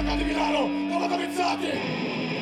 di Milano, lobotomizzati!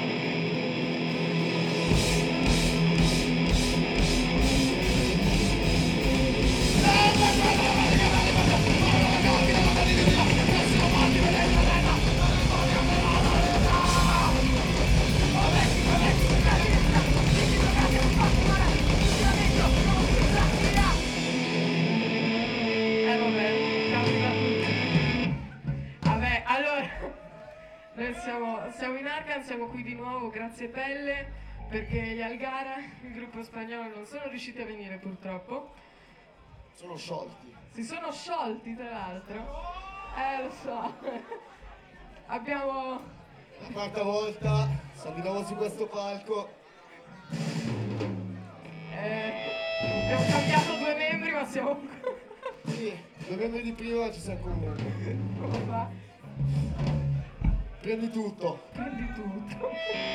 Siamo in Arcan, siamo qui di nuovo, grazie Pelle, perché gli Algara, il gruppo spagnolo, non sono riusciti a venire purtroppo. Sono sciolti. Si sono sciolti tra l'altro. Lo so. Abbiamo... La quarta volta, siamo di nuovo su questo palco. Abbiamo cambiato 2 membri, ma siamo... Sì, 2 membri di prima ci siamo comunque. Come fa? Prendi tutto. Prendi tutto.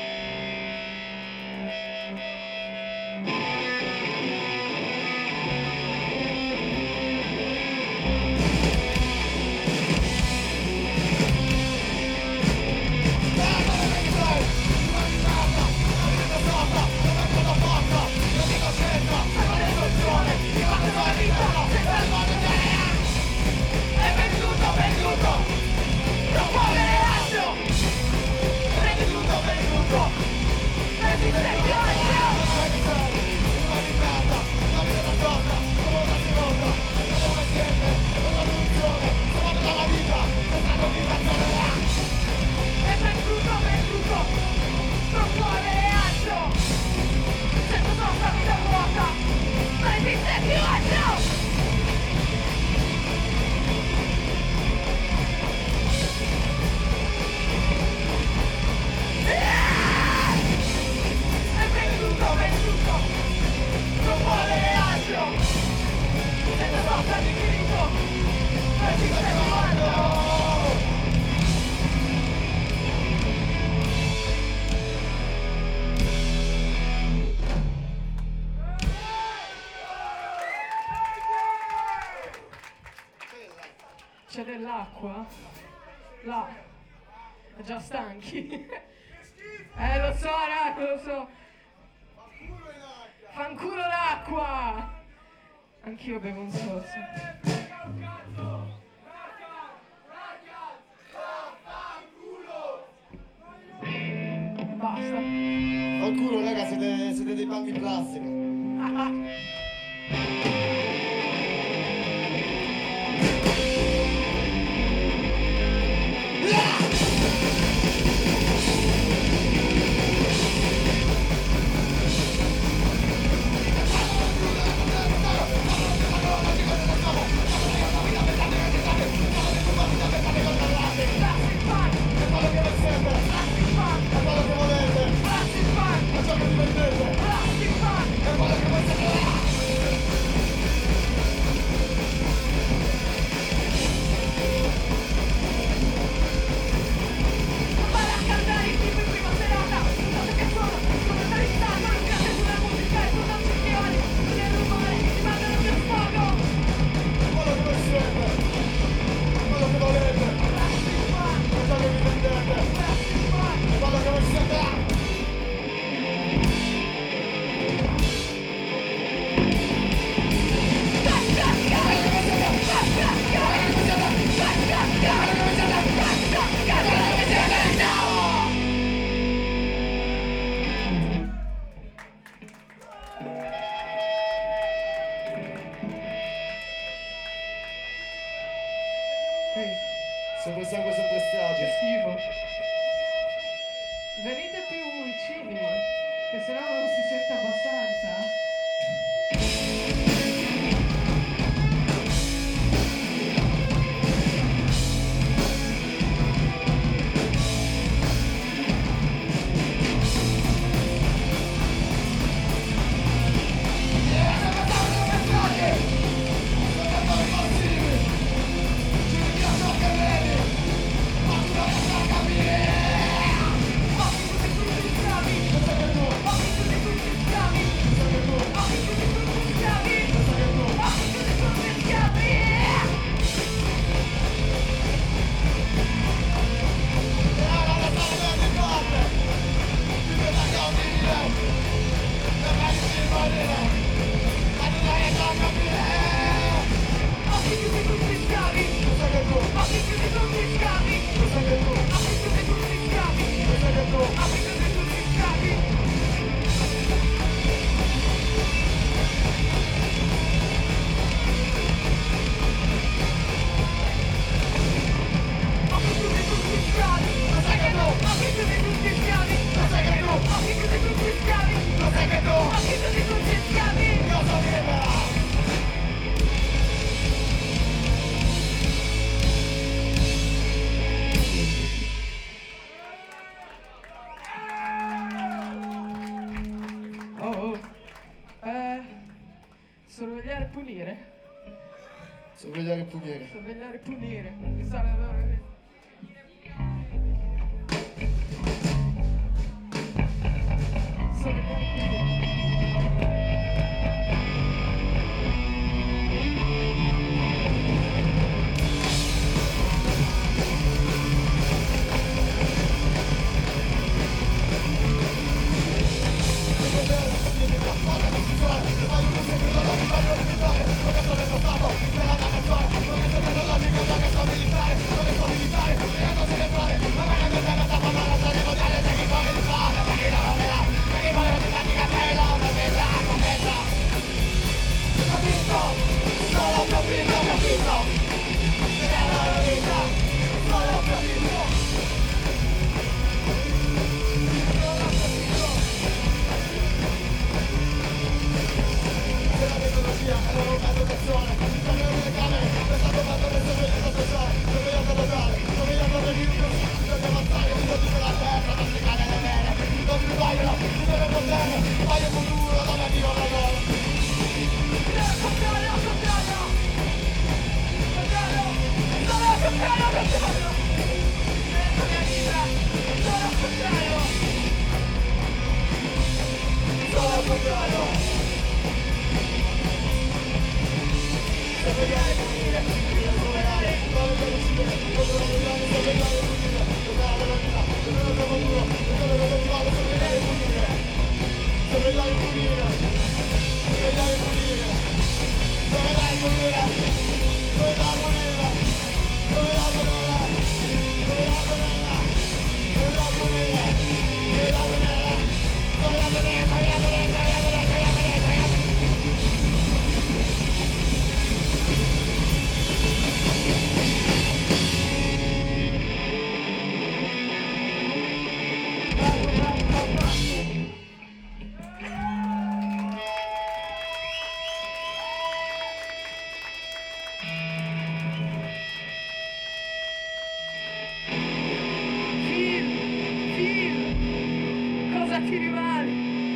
C'è dell'acqua? Là. È già stanchi. Lo so, raga, lo so. Fanculo l'acqua! Anch'io bevo un sorso. Basta. Fanculo, raga, siete dei panni di plastica. Sempre sangue, sempre strage. Che schifo. Venite più vicini, che sennò non si sente abbastanza. Thank you. Oh, sorvegliare e punire. Sorvegliare e punire. Sorvegliare e punire. Mi sa la- Sorvegliare e punire. Cosa ti rimane?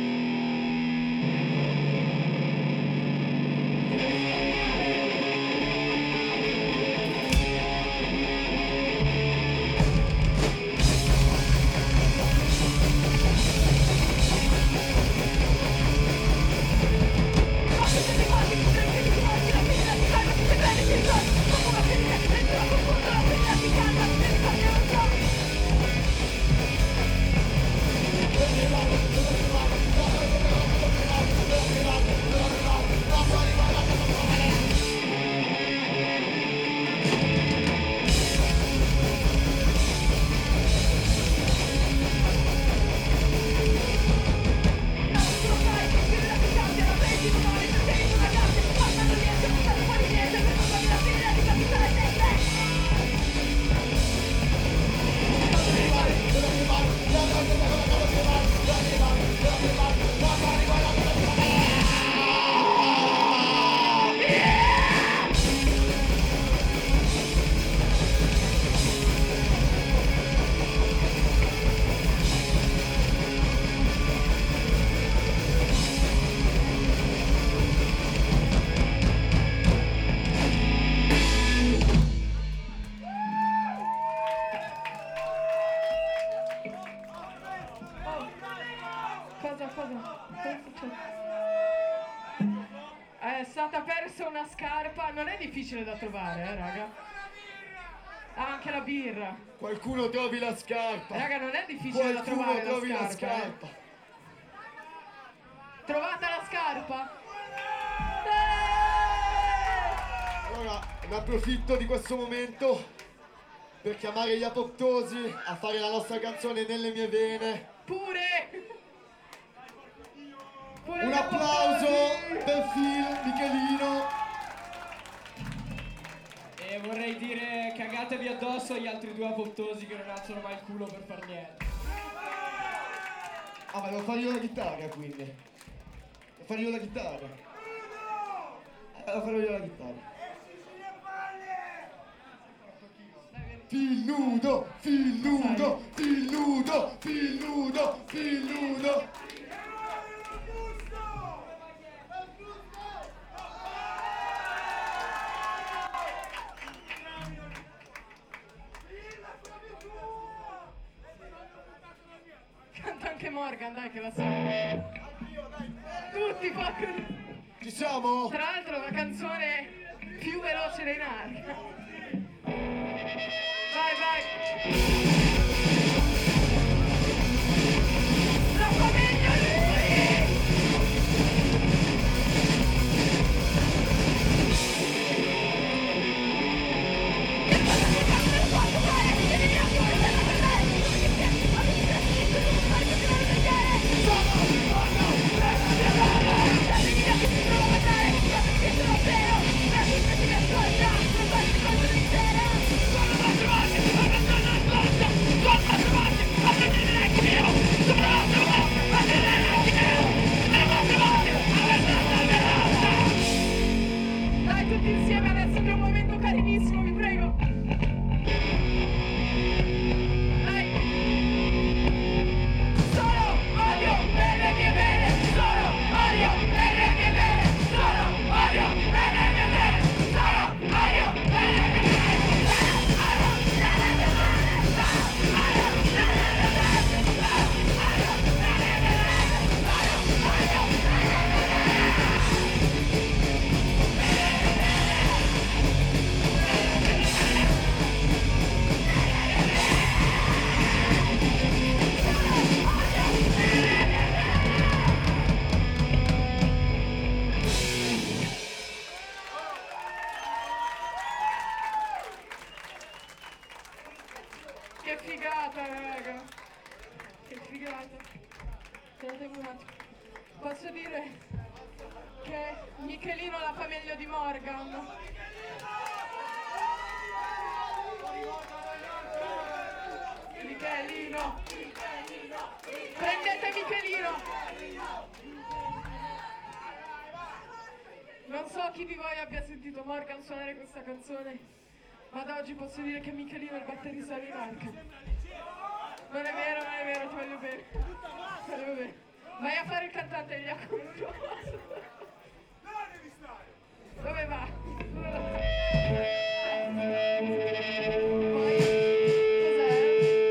Cosa è successo? È stata persa una scarpa, non è difficile da trovare, raga. Ah, anche la birra. Qualcuno trovi la scarpa. Raga, non è difficile da Qualcuno trovare trovi la la scarpa. scarpa. Trovata la scarpa? Allora, ne approfitto di questo momento per chiamare gli apoptosi a fare la nostra canzone Nelle mie vene. Pure Un gli applauso apoptosi! per Phil, Michelino. E vorrei dire cagatevi addosso agli altri due apoptosi che non alzano mai il culo per far niente. Ah, ma devo fare io la chitarra quindi. Devo fare io la chitarra. Devo fare io la chitarra. Phil nudo, Phil nudo, Phil nudo, Phil nudo, Phil nudo. anche Morgan, dai che la sa. Tutti porco. Ci siamo? Tra l'altro la canzone più veloce dei Narca. Vai, vai. La famiglia lui! Dai tutti insieme adesso che è un momento carinissimo, vi prego. Dai. Solo odio per le mie vene, solo odio per le mie vene, solo odio per le mie vene, solo odio per le mie vene. Che figata, raga. Che figata. Sentimi un attimo. Posso dire che Michelino la fa meglio di Morgan. Michelino. Prendete Michelino. Non so chi di voi abbia sentito Morgan suonare questa canzone, ma da oggi posso dire che Michelino è il batterista di Narca. Non è vero, ti voglio bene. Ti voglio bene. Vai a fare il cantante degli Acconto. Dove va? Dove va? Poi, cos'è?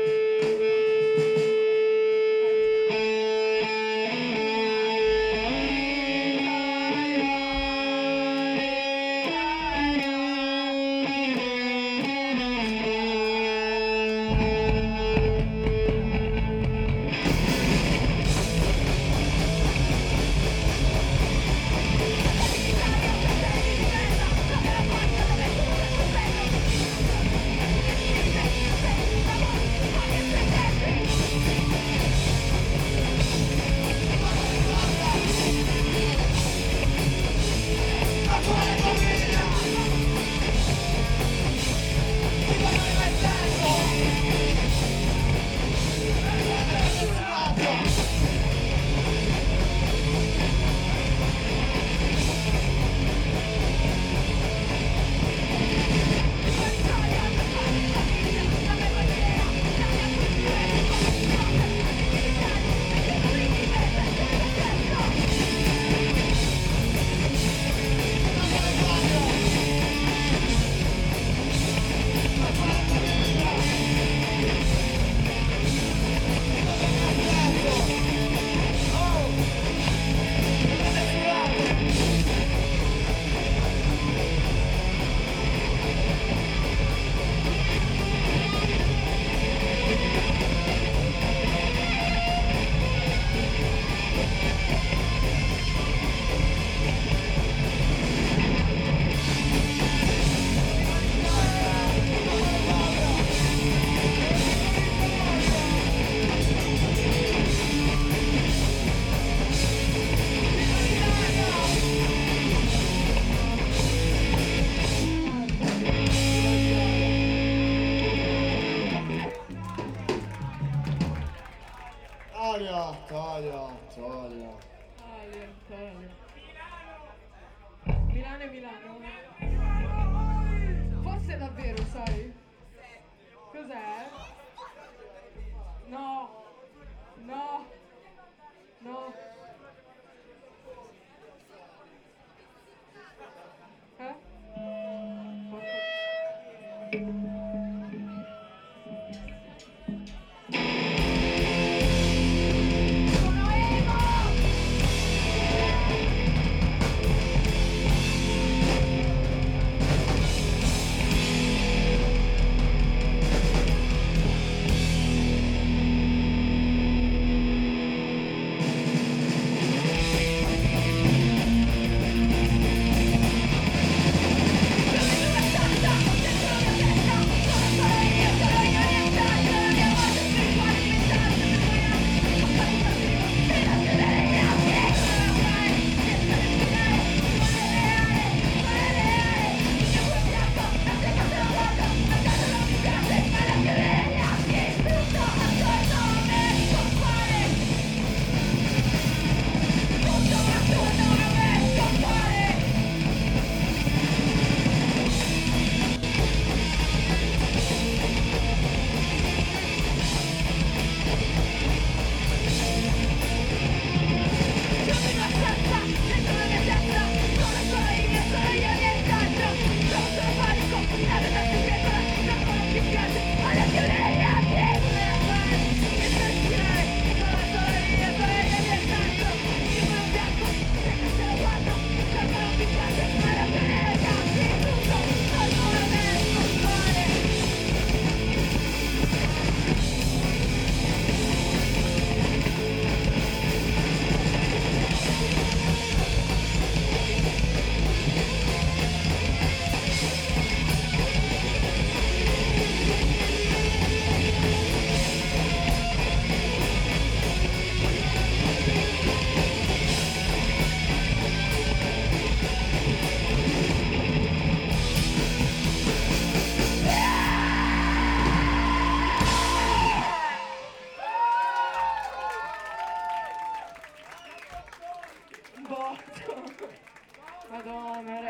Italia. Italia. Milano e Milano. Forse davvero, sai? Cos'è? No. No. No. Madonna,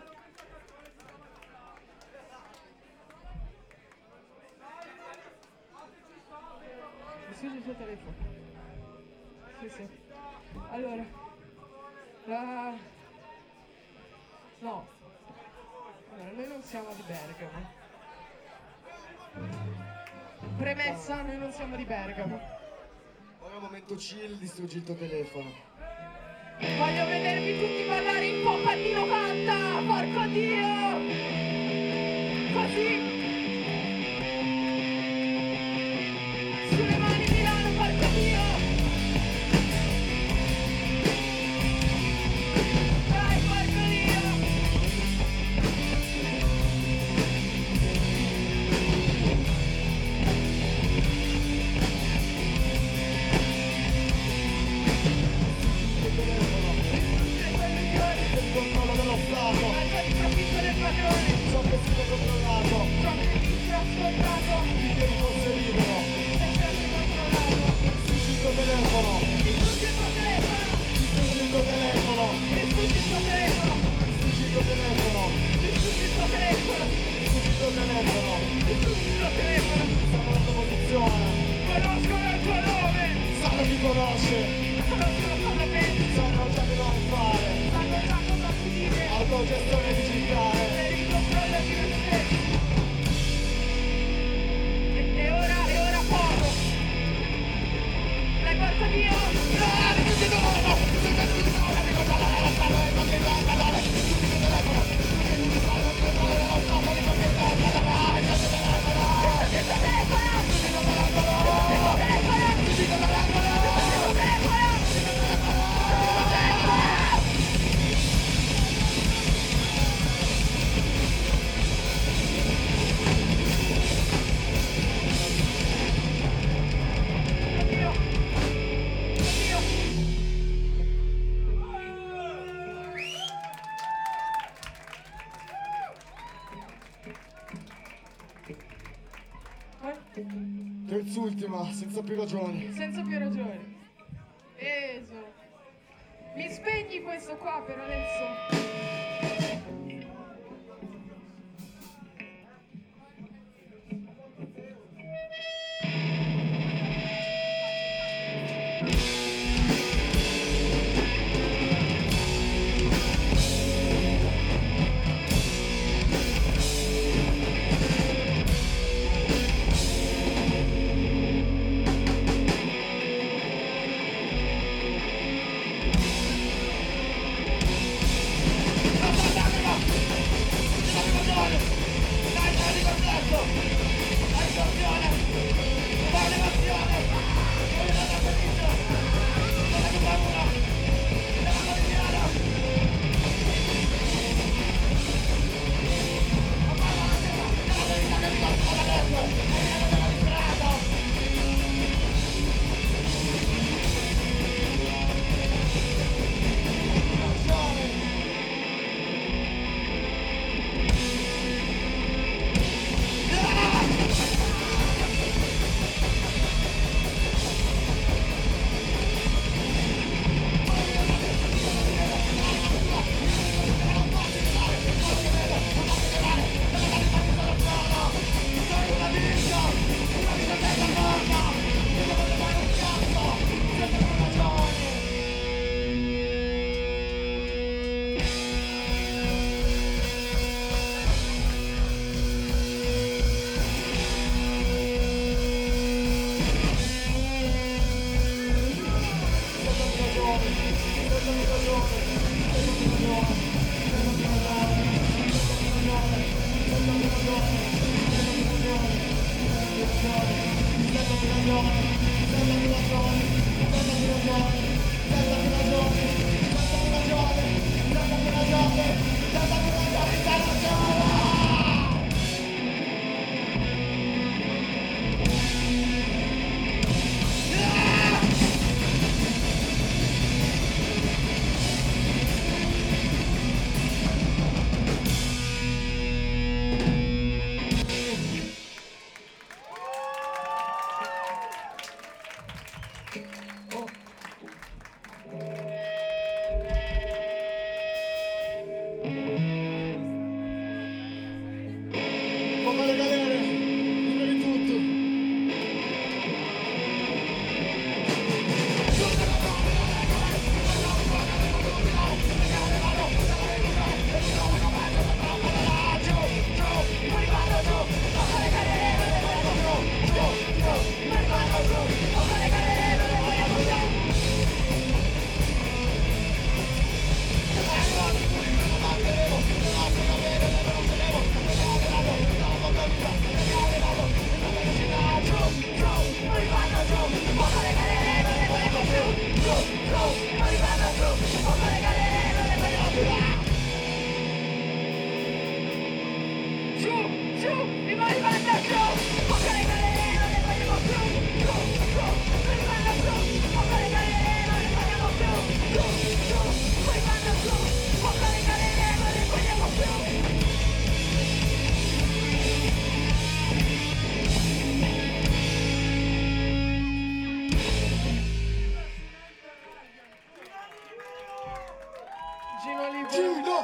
mi scusi il suo telefono. Sì. Allora. No. Allora, noi non siamo di Bergamo. Premessa, noi non siamo di Bergamo. Ora è un momento chill, distruggi il tuo telefono. Voglio vedervi tutti ballare in pop anni 90, porco Dio! Così! Sulle mani Milano, porco Dio! Dai, porco Dio! Il controllo dello Stato, Profitto del padrone, ciò che si è controllato, ciò che mi si è ascoltato, il che fosse libero, sempre controllato. distruggi il tuo telefono, Distruggi il tuo telefono, distruggi il tuo telefono, distruggi il tuo telefono, distruggi il tuo telefono, distruggi il tuo telefono, distruggi il tuo telefono, distruggi il tuo telefono. siamo alla tua posizione, Conoscono il tuo nome, sanno chi conosce, conoscono cosa pensi, sanno già che non fare, sanno già cosa ti dire, autogestione digitale, per il controllo di noi stessi. E ora poco. Dai, porco Dio! Oddio! Oddio! terz'ultima, senza più ragioni. Senza più ragioni. Eso. Mi spegni questo qua per adesso.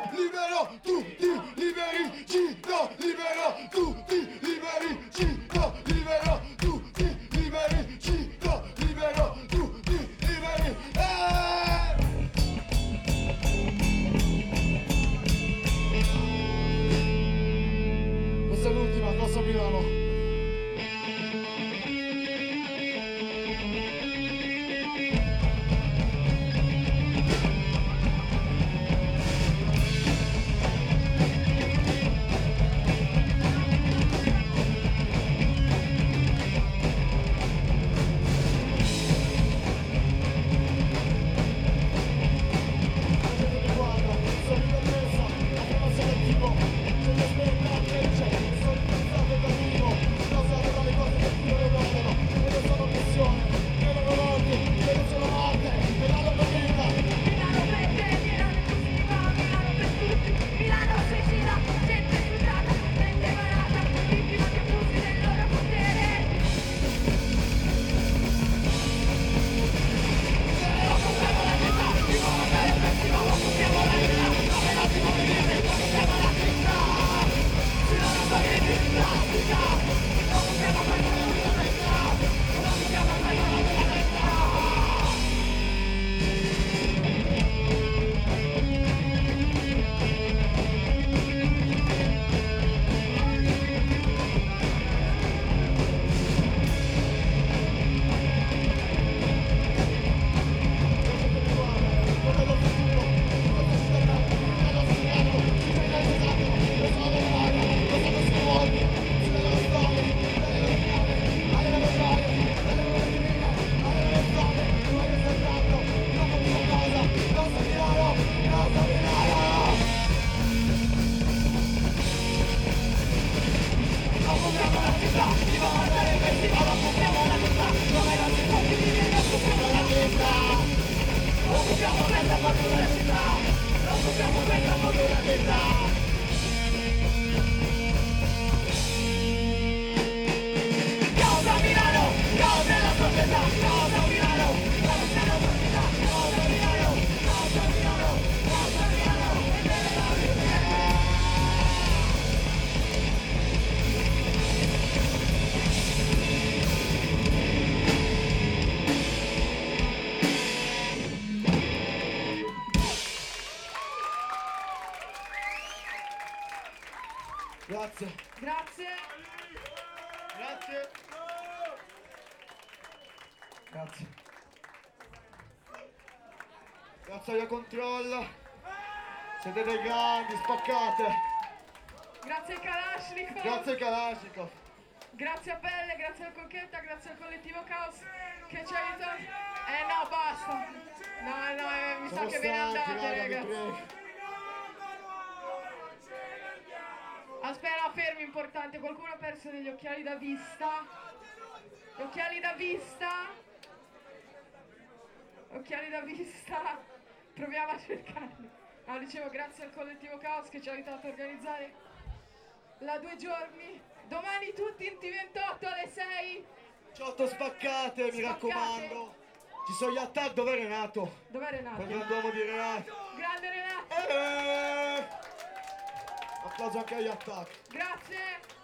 Cito libero, tutti liberi. Cito libero, tutti liberi. Cito libero, tutti liberi. Cito libero, tutti liberi. Questa è l'ultima, Corso Milano. Grazie. Grazie. Grazie. Grazie. Grazie a Control. Siete dei grandi, spaccate. Grazie Kalashnikov. Grazie Kalashnikov. Grazie a Pelle, grazie al Cocchetta, grazie al collettivo Caos che ci aiuta. No, basta. No, mi sa che ve ne andate, ragazzi. Aspetta, fermi, importante. Qualcuno ha perso degli occhiali da vista? Gli occhiali da vista? Occhiali da vista? Proviamo a cercarli. No, dicevo grazie al collettivo Caos che ci ha aiutato a organizzare la 2 giorni. Domani tutti in T28 alle 6. 18 spaccate, mi raccomando. Ci sono gli attack. Dov'è Renato? Dov'è Renato? Quel grand'uomo di Renato. Grande Renato. Applauso anche agli attack. Grazie.